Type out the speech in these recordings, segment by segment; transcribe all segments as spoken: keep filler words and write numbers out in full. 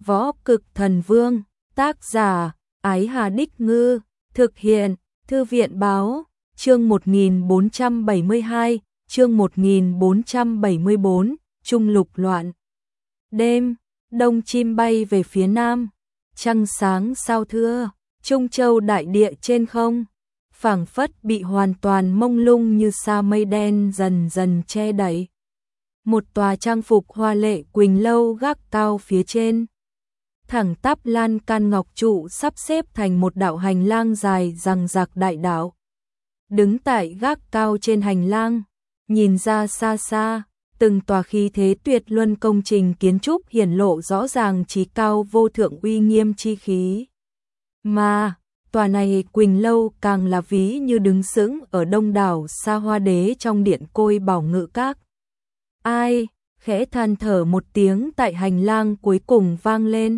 Võ Cực Thần Vương, tác giả, Ái Hà Đích Ngư, thực hiện, Thư viện Báo, chương một nghìn bốn trăm bảy mươi hai, chương một nghìn bốn trăm bảy mươi bốn, Trung Lục Loạn. Đêm, đông chim bay về phía nam, trăng sáng sao thưa, Trung Châu đại địa trên không, phảng phất bị hoàn toàn mông lung như sa mây đen dần dần che đậy. Một tòa trang phục hoa lệ quỳnh lâu gác cao phía trên. Thẳng tắp lan can ngọc trụ sắp xếp thành một đạo hành lang dài dằng dặc đại đạo. Đứng tại gác cao trên hành lang, nhìn ra xa xa, từng tòa khí thế tuyệt luân công trình kiến trúc hiển lộ rõ ràng chí cao vô thượng uy nghiêm chi khí. Mà, tòa này quỳnh lâu càng là ví như đứng sững ở đông đảo Sa Hoa Đế trong điện Côi Bảo Ngự Các. Ai, khẽ than thở một tiếng tại hành lang cuối cùng vang lên.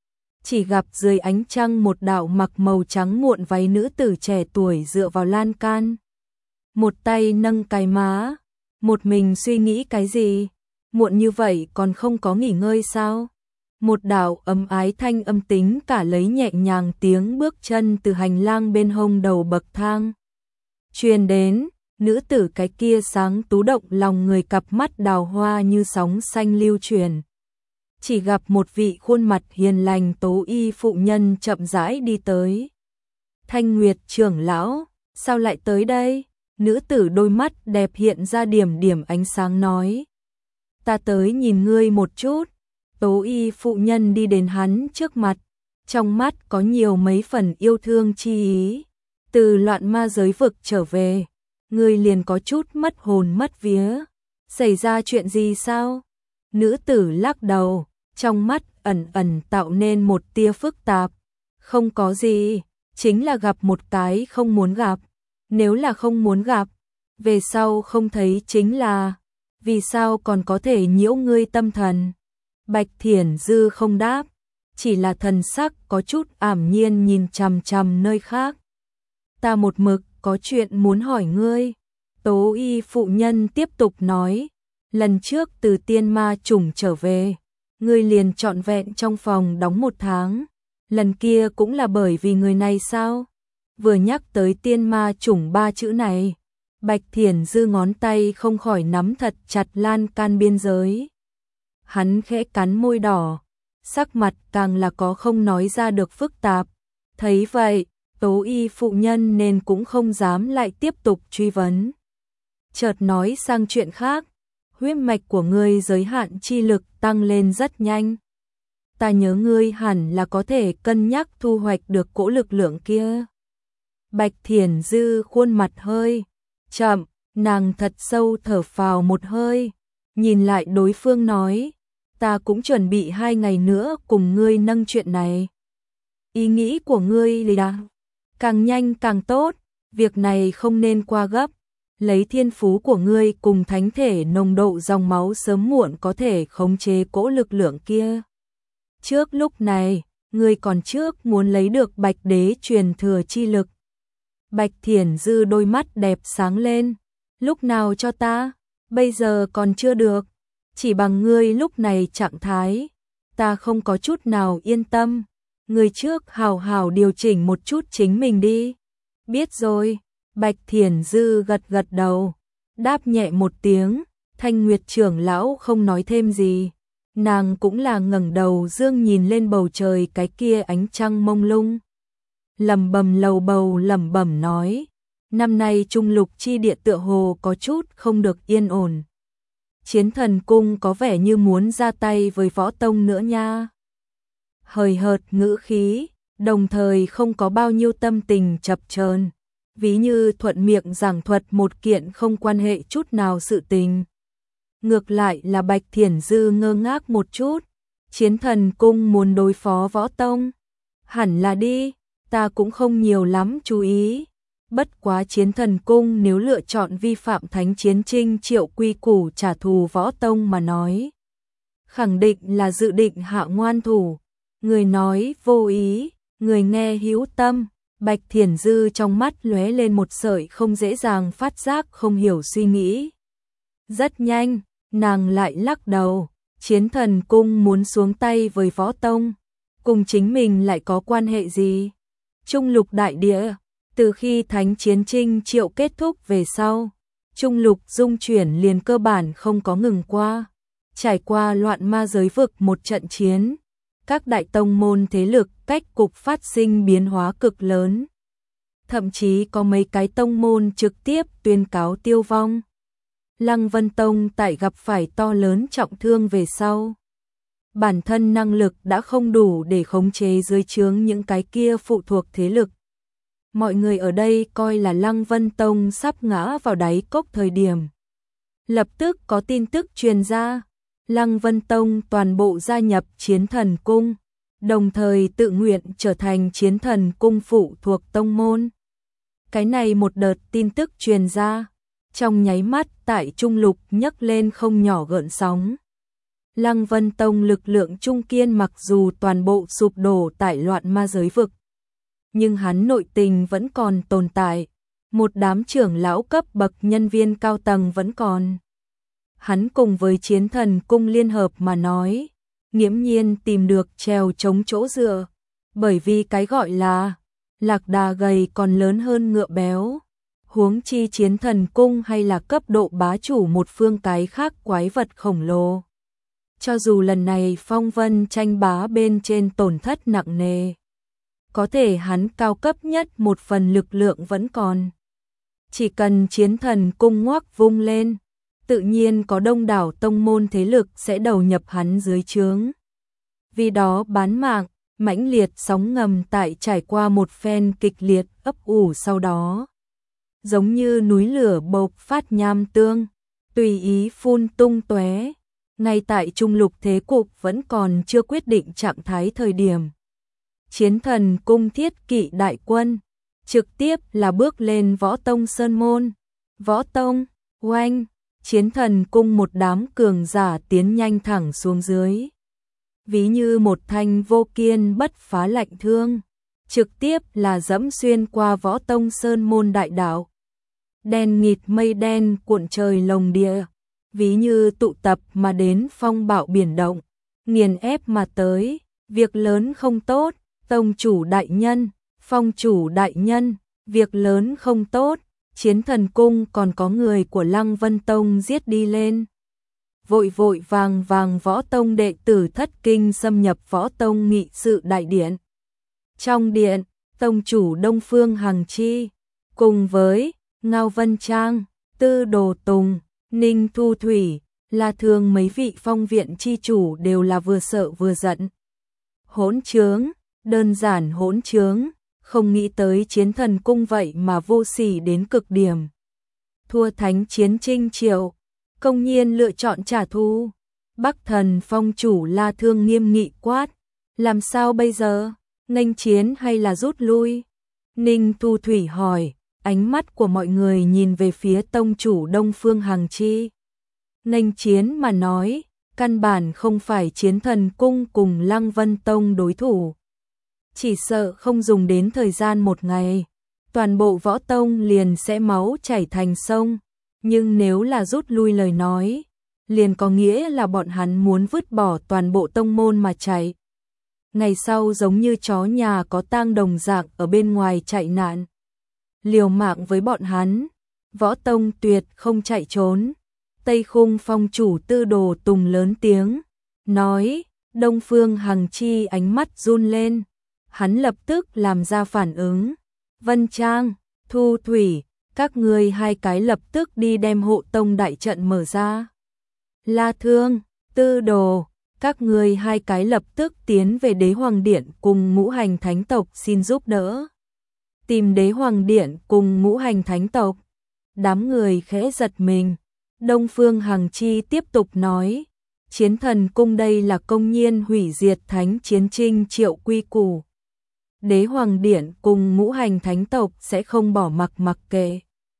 Chỉ gặp dưới ánh trăng một đạo mặc màu trắng muộn váy nữ tử trẻ tuổi dựa vào lan can. Một tay nâng cái má, một mình suy nghĩ cái gì, muộn như vậy còn không có nghỉ ngơi sao? Một đạo ấm ái thanh âm tính cả lấy nhẹ nhàng tiếng bước chân từ hành lang bên hông đầu bậc thang. Truyền đến, nữ tử cái kia sáng tú động lòng người, cặp mắt đào hoa như sóng xanh lưu truyền. Chỉ gặp một vị khuôn mặt hiền lành tố y phụ nhân chậm rãi đi tới. Thanh Nguyệt trưởng lão, sao lại tới đây? Nữ tử đôi mắt đẹp hiện ra điểm điểm ánh sáng nói. Ta tới nhìn ngươi một chút. Tố y phụ nhân đi đến hắn trước mặt, trong mắt có nhiều mấy phần yêu thương chi ý. Từ loạn ma giới vực trở về, ngươi liền có chút mất hồn mất vía. Xảy ra chuyện gì sao? Nữ tử lắc đầu, trong mắt ẩn ẩn tạo nên một tia phức tạp. Không có gì, chính là gặp một cái không muốn gặp. Nếu là không muốn gặp, về sau không thấy chính là, vì sao còn có thể nhiễu ngươi tâm thần? Bạch Thiển Dư không đáp, chỉ là thần sắc có chút ảm nhiên nhìn chằm chằm nơi khác. Ta một mực có chuyện muốn hỏi ngươi. Tố y phụ nhân tiếp tục nói, lần trước từ tiên ma chủng trở về, ngươi liền trọn vẹn trong phòng đóng một tháng. Lần kia cũng là bởi vì người này sao? Vừa nhắc tới tiên ma chủng ba chữ này, Bạch Thiển Dư ngón tay không khỏi nắm thật chặt lan can biên giới. Hắn khẽ cắn môi đỏ, sắc mặt càng là có không nói ra được phức tạp. Thấy vậy, tố y phụ nhân nên cũng không dám lại tiếp tục truy vấn. Chợt nói sang chuyện khác, huyết mạch của ngươi giới hạn chi lực tăng lên rất nhanh. Ta nhớ ngươi hẳn là có thể cân nhắc thu hoạch được cỗ lực lượng kia. Bạch Thiển Dư khuôn mặt hơi chậm, nàng thật sâu thở phào một hơi, nhìn lại đối phương nói, ta cũng chuẩn bị hai ngày nữa cùng ngươi nâng chuyện này. Ý nghĩ của ngươi là càng nhanh càng tốt, việc này không nên qua gấp, lấy thiên phú của ngươi cùng thánh thể nồng độ dòng máu sớm muộn có thể khống chế cỗ lực lượng kia. Trước lúc này, ngươi còn trước muốn lấy được Bạch Đế truyền thừa chi lực. Bạch Thiển Dư đôi mắt đẹp sáng lên, lúc nào cho ta, bây giờ còn chưa được, chỉ bằng ngươi lúc này trạng thái, ta không có chút nào yên tâm, ngươi trước hào hào điều chỉnh một chút chính mình đi. Biết rồi, Bạch Thiển Dư gật gật đầu, đáp nhẹ một tiếng, Thanh Nguyệt trưởng lão không nói thêm gì, nàng cũng là ngẩng đầu dương nhìn lên bầu trời cái kia ánh trăng mông lung. Lẩm bẩm lầu bầu lẩm bẩm nói, năm nay Trung Lục chi địa tựa hồ có chút không được yên ổn. Chiến Thần Cung có vẻ như muốn ra tay với Võ Tông nữa nha. Hời hợt ngữ khí, đồng thời không có bao nhiêu tâm tình chập chờn, ví như thuận miệng giảng thuật một kiện không quan hệ chút nào sự tình. Ngược lại là Bạch Thiển Dư ngơ ngác một chút, Chiến Thần Cung muốn đối phó Võ Tông, hẳn là đi. Ta cũng không nhiều lắm chú ý, bất quá Chiến Thần Cung nếu lựa chọn vi phạm thánh chiến trinh triệu quy củ trả thù Võ Tông mà nói, khẳng định là dự định hạ ngoan thủ. Người nói vô ý, người nghe hữu tâm. Bạch Thiển Dư trong mắt lóe lên một sợi không dễ dàng phát giác không hiểu suy nghĩ. Rất nhanh, nàng lại lắc đầu, Chiến Thần Cung muốn xuống tay với Võ Tông, cùng chính mình lại có quan hệ gì? Trung Lục đại địa, từ khi Thánh Chiến Trinh Triệu kết thúc về sau, Trung Lục dung chuyển liền cơ bản không có ngừng qua. Trải qua loạn ma giới vực một trận chiến, các đại tông môn thế lực cách cục phát sinh biến hóa cực lớn. Thậm chí có mấy cái tông môn trực tiếp tuyên cáo tiêu vong. Lăng Vân Tông tại gặp phải to lớn trọng thương về sau, bản thân năng lực đã không đủ để khống chế dưới trướng những cái kia phụ thuộc thế lực. Mọi người ở đây coi là Lăng Vân Tông sắp ngã vào đáy cốc thời điểm. Lập tức có tin tức truyền ra, Lăng Vân Tông toàn bộ gia nhập Chiến Thần Cung, đồng thời tự nguyện trở thành Chiến Thần Cung phụ thuộc tông môn. Cái này một đợt tin tức truyền ra, trong nháy mắt tại Trung Lục nhấc lên không nhỏ gợn sóng. Lăng Vân Tông lực lượng trung kiên mặc dù toàn bộ sụp đổ tại loạn ma giới vực, nhưng hắn nội tình vẫn còn tồn tại, một đám trưởng lão cấp bậc nhân viên cao tầng vẫn còn. Hắn cùng với Chiến Thần Cung liên hợp mà nói, nghiễm nhiên tìm được trèo chống chỗ dựa, bởi vì cái gọi là lạc đà gầy còn lớn hơn ngựa béo. Huống chi Chiến Thần Cung hay là cấp độ bá chủ một phương cái khác quái vật khổng lồ. Cho dù lần này phong vân tranh bá bên trên tổn thất nặng nề, có thể hắn cao cấp nhất một phần lực lượng vẫn còn. Chỉ cần Chiến Thần Cung ngoác vung lên, tự nhiên có đông đảo tông môn thế lực sẽ đầu nhập hắn dưới trướng. Vì đó bán mạng, mãnh liệt sóng ngầm tại trải qua một phen kịch liệt ấp ủ sau đó. Giống như núi lửa bộc phát nham tương, tùy ý phun tung tóe. Ngay tại Trung Lục thế cục vẫn còn chưa quyết định trạng thái thời điểm, Chiến Thần Cung thiết kỵ đại quân trực tiếp là bước lên Võ Tông sơn môn. Võ Tông, oanh, Chiến Thần Cung một đám cường giả tiến nhanh thẳng xuống dưới, ví như một thanh vô kiên bất phá lạnh thương, trực tiếp là dẫm xuyên qua Võ Tông sơn môn đại đạo. Đen nghịt mây đen cuộn trời lồng địa, ví như tụ tập mà đến phong bạo biển động, nghiền ép mà tới. Việc lớn không tốt, tông chủ đại nhân, phong chủ đại nhân, việc lớn không tốt. Chiến Thần Cung còn có người của Lăng Vân Tông giết đi lên. Vội vội vàng vàng Võ Tông đệ tử thất kinh xâm nhập Võ Tông nghị sự đại điện. Trong điện, tông chủ Đông Phương Hằng Chi cùng với Ngao Vân Trang, Tư Đồ Tùng, Ninh Thu Thủy, La Thương mấy vị phong viện chi chủ đều là vừa sợ vừa giận. Hỗn trướng, đơn giản hỗn trướng, không nghĩ tới Chiến Thần Cung vậy mà vô sỉ đến cực điểm. Thua Thánh Chiến Trinh Triệu, công nhiên lựa chọn trả thù. Bắc Thần phong chủ La Thương nghiêm nghị quát, làm sao bây giờ, nghênh chiến hay là rút lui? Ninh Thu Thủy hỏi. Ánh mắt của mọi người nhìn về phía tông chủ Đông Phương Hằng Chi. Nghênh chiến mà nói, căn bản không phải Chiến Thần Cung cùng Lăng Vân Tông đối thủ. Chỉ sợ không dùng đến thời gian một ngày, toàn bộ Võ Tông liền sẽ máu chảy thành sông. Nhưng nếu là rút lui lời nói, liền có nghĩa là bọn hắn muốn vứt bỏ toàn bộ tông môn mà chạy. Ngày sau giống như chó nhà có tang đồng dạng ở bên ngoài chạy nạn. Liều mạng với bọn hắn, Võ Tông tuyệt không chạy trốn. Tây Khung phong chủ Tư Đồ Tùng lớn tiếng nói. Đông Phương Hằng Chi ánh mắt run lên, hắn lập tức làm ra phản ứng. Vân Trang, Thu Thủy, các ngươi hai cái lập tức đi đem hộ tông đại trận mở ra. La Thương, Tư Đồ, các ngươi hai cái lập tức tiến về Đế Hoàng Điện cùng Ngũ Hành Thánh tộc xin giúp đỡ. Tìm Đế Hoàng Điện cùng Ngũ Hành Thánh tộc. Đám người khẽ giật mình. Đông Phương Hằng Chi tiếp tục nói, Chiến Thần Cung đây là công nhiên hủy diệt Thánh Chiến Trinh Triệu quy củ. Đế Hoàng Điện cùng Ngũ Hành Thánh tộc sẽ không bỏ mặc mặc kệ.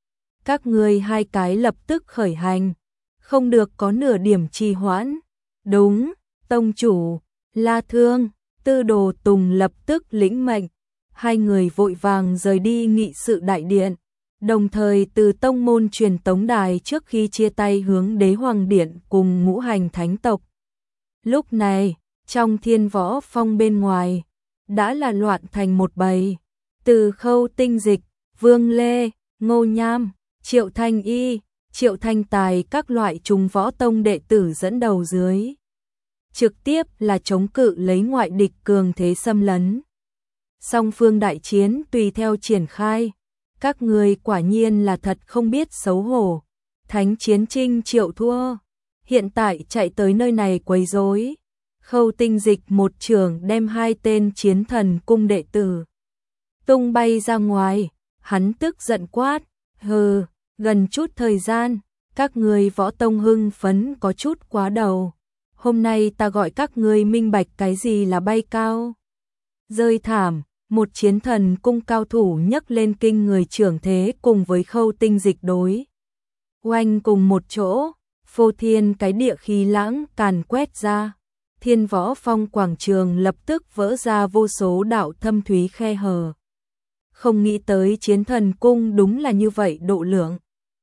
Các ngươi hai cái lập tức khởi hành, không được có nửa điểm trì hoãn. Đúng, tông chủ. La Thương, Tư Đồ Tùng lập tức lĩnh mệnh. Hai người vội vàng rời đi nghị sự đại điện, đồng thời từ tông môn truyền tống đài trước khi chia tay hướng Đế Hoàng Điện cùng Ngũ Hành Thánh tộc. Lúc này, trong Thiên Võ Phong bên ngoài, đã là loạn thành một bầy. Từ Khâu Tinh Dịch, Vương Lê, Ngô Nham, Triệu Thanh Y, Triệu Thanh Tài các loại trùng võ tông đệ tử dẫn đầu dưới. Trực tiếp là chống cự lấy ngoại địch cường thế xâm lấn. Song phương đại chiến tùy theo triển khai. Các người quả nhiên là thật không biết xấu hổ. Thánh chiến trinh Triệu thua. Hiện tại chạy tới nơi này quấy rối. Khâu Tinh Dịch một trường đem hai tên chiến thần cung đệ tử tung bay ra ngoài. Hắn tức giận quát. Hừ, gần chút thời gian, các người võ tông hưng phấn có chút quá đầu. Hôm nay ta gọi các ngươi minh bạch cái gì là bay cao. Rơi thảm, một chiến thần cung cao thủ nhấc lên kinh người trưởng thế cùng với Khâu Tinh Dịch đối oanh cùng một chỗ, phô thiên cái địa khí lãng càn quét ra. Thiên Võ Phong quảng trường lập tức vỡ ra vô số đạo thâm thúy khe hở. Không nghĩ tới chiến thần cung đúng là như vậy độ lượng.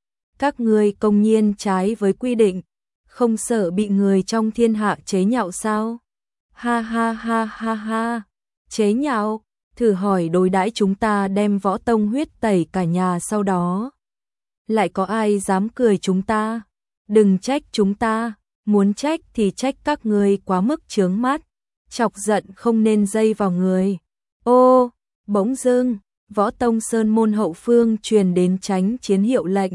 Các ngươi công nhiên trái với quy định, không sợ bị người trong thiên hạ chế nhạo sao? Ha ha ha ha ha, chế nhạo, thử hỏi đối đãi chúng ta đem võ tông huyết tẩy cả nhà sau đó. Lại có ai dám cười chúng ta? Đừng trách chúng ta, muốn trách thì trách các ngươi quá mức chướng mắt, chọc giận không nên dây vào người. Ô, bỗng dưng, võ tông sơn môn hậu phương truyền đến tránh chiến hiệu lệnh.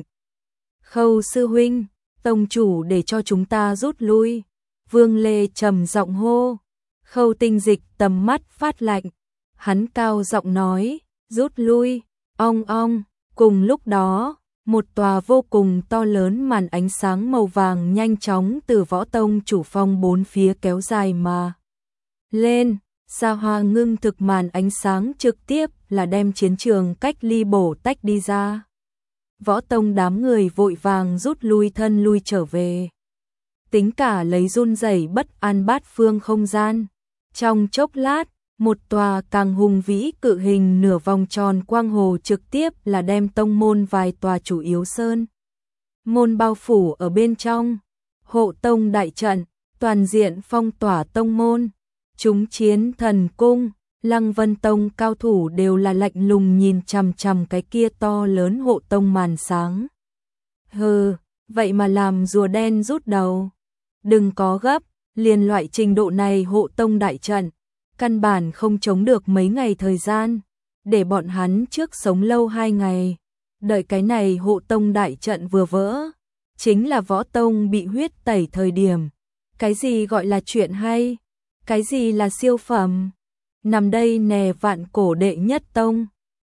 Khâu sư huynh, tông chủ để cho chúng ta rút lui. Vương Lê trầm giọng hô. Khâu Tinh Dịch tầm mắt phát lạnh. Hắn cao giọng nói, rút lui, ong ong. Cùng lúc đó, một tòa vô cùng to lớn màn ánh sáng màu vàng nhanh chóng từ võ tông chủ phong bốn phía kéo dài mà lên. Xa hoa ngưng thực màn ánh sáng trực tiếp là đem chiến trường cách ly bổ tách đi ra. Võ tông đám người vội vàng rút lui thân lui trở về. Tính cả lấy run rẩy bất an bát phương không gian. Trong chốc lát, một tòa càng hùng vĩ cự hình nửa vòng tròn quang hồ trực tiếp là đem tông môn vài tòa chủ yếu sơn môn bao phủ ở bên trong. Hộ tông đại trận, toàn diện phong tỏa tông môn. Chúng chiến thần cung, Lăng Vân Tông cao thủ đều là lạnh lùng nhìn chằm chằm cái kia to lớn hộ tông màn sáng. Hừ, vậy mà làm rùa đen rút đầu. Đừng có gấp, liền loại trình độ này hộ tông đại trận, căn bản không chống được mấy ngày thời gian, để bọn hắn trước sống lâu hai ngày. Đợi cái này hộ tông đại trận vừa vỡ, chính là võ tông bị huyết tẩy thời điểm. Cái gì gọi là chuyện hay? Cái gì là siêu phẩm? Nằm đây nè vạn cổ đệ nhất tông.